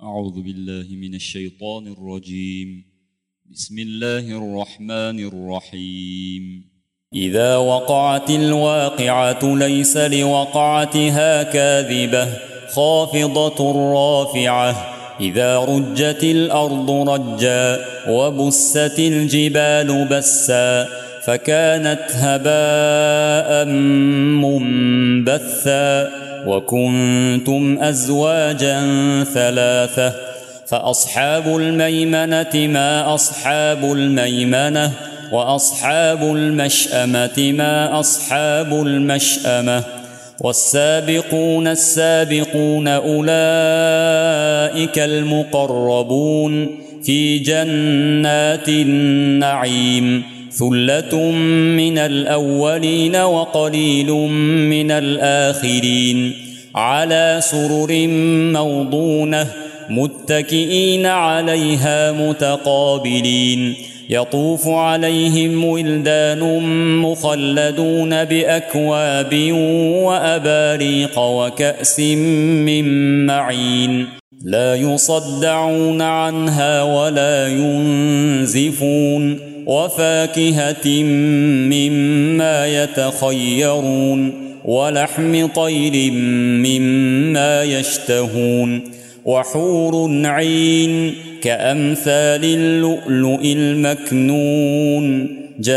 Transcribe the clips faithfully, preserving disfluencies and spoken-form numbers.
أعوذ بالله من الشيطان الرجيم. بسم الله الرحمن الرحيم. إذا وقعت الواقعة ليس لوقعتها كاذبة خافضة رافعة. إذا رجت الأرض رجا وبست الجبال بسا فكانت هباء منبثا وكنتم أزواجا ثلاثة. فأصحاب الميمنة ما أصحاب الميمنة وأصحاب المشأمة ما أصحاب المشأمة. والسابقون السابقون أولئك المقربون في جنات النعيم. ثلة من الأولين وقليل من الآخرين. على سرر موضونة متكئين عليها متقابلين. يطوف عليهم ولدان مخلدون بأكواب وأباريق وكأس من معين. لا يصدعون عنها ولا ينزفون. وفاكهة مما يتخيرون ولحم طير مما يشتهون. وحور عين كأمثال اللؤلؤ المكنون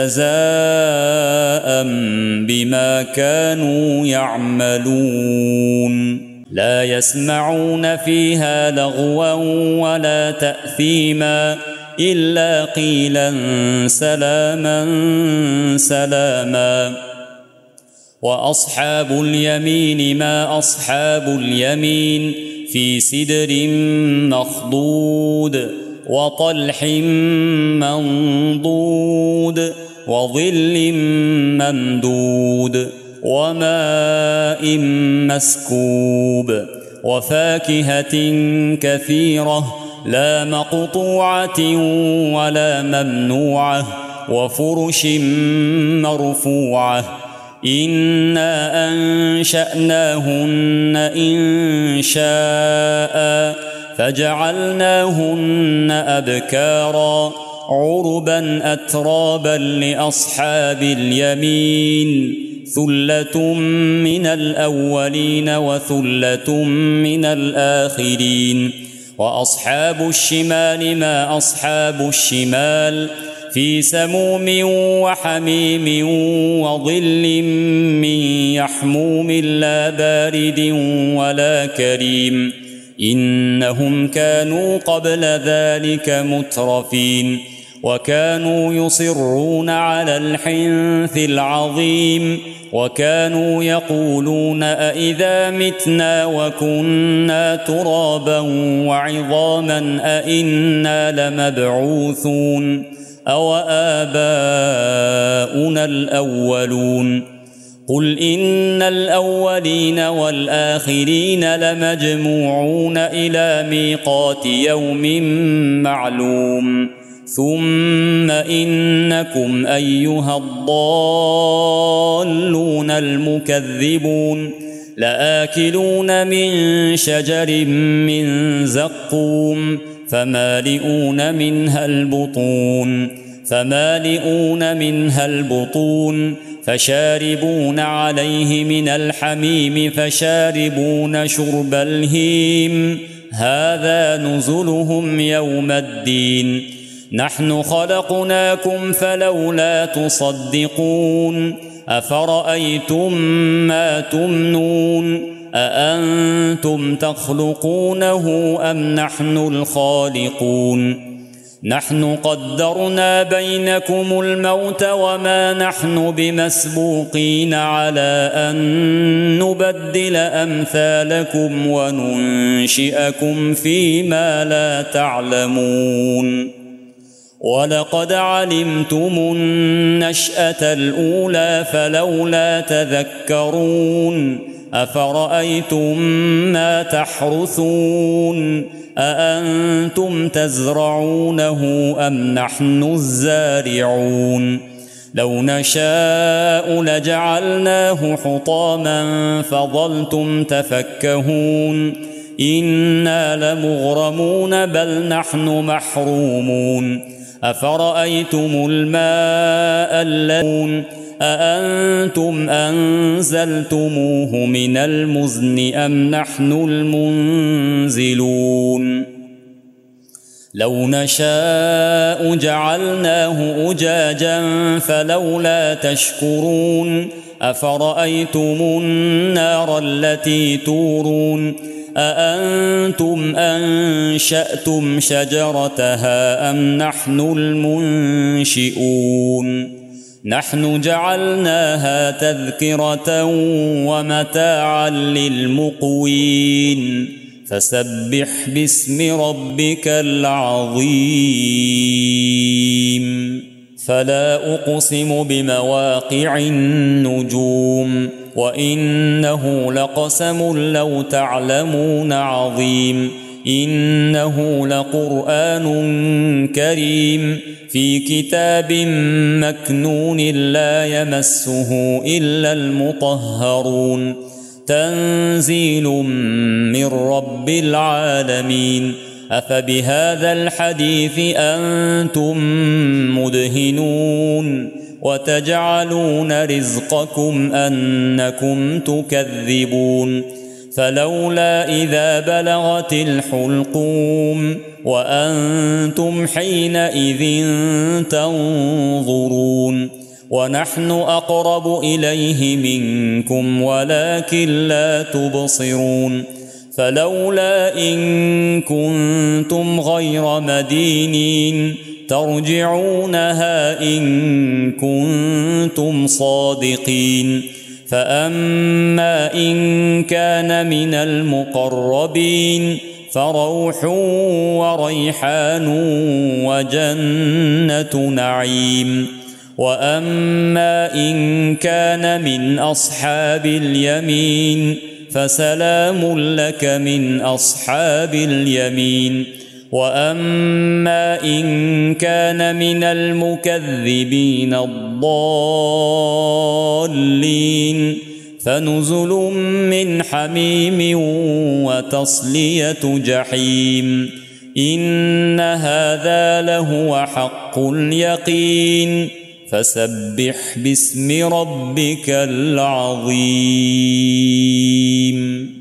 جزاء بما كانوا يعملون. لا يسمعون فيها لغوا ولا تأثيما إلا قيلا سلاما سلاما. وأصحاب اليمين ما أصحاب اليمين. في سدر مخضود وطلح منضود وظل ممدود وماء مسكوب. وفاكهة كثيرة لا مقطوعة ولا ممنوعة. وفرش مرفوعة. إنا أنشأناهن إنشاء فجعلناهن أبكارا عربا أترابا لأصحاب اليمين. ثلة من الأولين وثلة من الآخرين. وأصحاب الشمال ما أصحاب الشمال. في سموم وحميم وظل من يحموم لا بارد ولا كريم. إنهم كانوا قبل ذلك مترفين. وكانوا يصرون على الحنث العظيم. وكانوا يقولون أئذا متنا وكنا ترابا وعظاما أئنا لمبعوثون أو آباؤنا الأولون. قل إن الأولين والآخرين لمجموعون إلى ميقات يوم معلوم. ثم إنكم أيها الضالون المكذبون لآكلون من شجر من زقوم فمالئون منها البطون فمالئون منها البطون فشاربون عليه من الحميم فشاربون شرب الهيم. هذا نزلهم يوم الدين. نحن خلقناكم فلولا تصدقون. أفرأيتم ما تمنون أأنتم تخلقونه أم نحن الخالقون. نحن قدرنا بينكم الموت وما نحن بمسبوقين على أن نبدل أمثالكم وننشئكم فيما لا تعلمون. ولقد علمتم النشأة الأولى فلولا تذكرون. أفرأيتم ما تحرثون أأنتم تزرعونه أم نحن الزارعون. لو نشاء لجعلناه حطاما فظلتم تفكهون إنا لمغرمون بل نحن محرومون أفرأيتم الماء الذي أأنتم أنزلتموه من المزن أم نحن المنزلون لو نشاء جعلناه أجاجا فلولا تشكرون أفرأيتم النار التي تورون أأنتم أنشأتم شجرتها أم نحن المنشئون نحن جعلناها تذكرة ومتاعا للمقوين فسبح باسم ربك العظيم فلا أقسم بمواقع النجوم وإنه لقسم لو تعلمون عظيم إنه لقرآن كريم في كتاب مكنون لا يمسه إلا المطهرون تنزيل من رب العالمين أفبهذا الحديث أنتم مدهنون وتجعلون رزقكم أنكم تكذبون فلولا إذا بلغت الحلقوم وأنتم حينئذ تنظرون ونحن أقرب إليه منكم ولكن لا تبصرون فلولا إن كنتم غير مدينين ترجعونها إن كنتم صادقين فأما إن كان من المقربين فروح وريحان وجنة نعيم وأما إن كان من أصحاب اليمين فسلام لك من أصحاب اليمين وأما إن كان من المكذبين الضالين فنزل من حميم وتصلية جحيم إن هذا لهو حق اليقين فسبح باسم ربك العظيم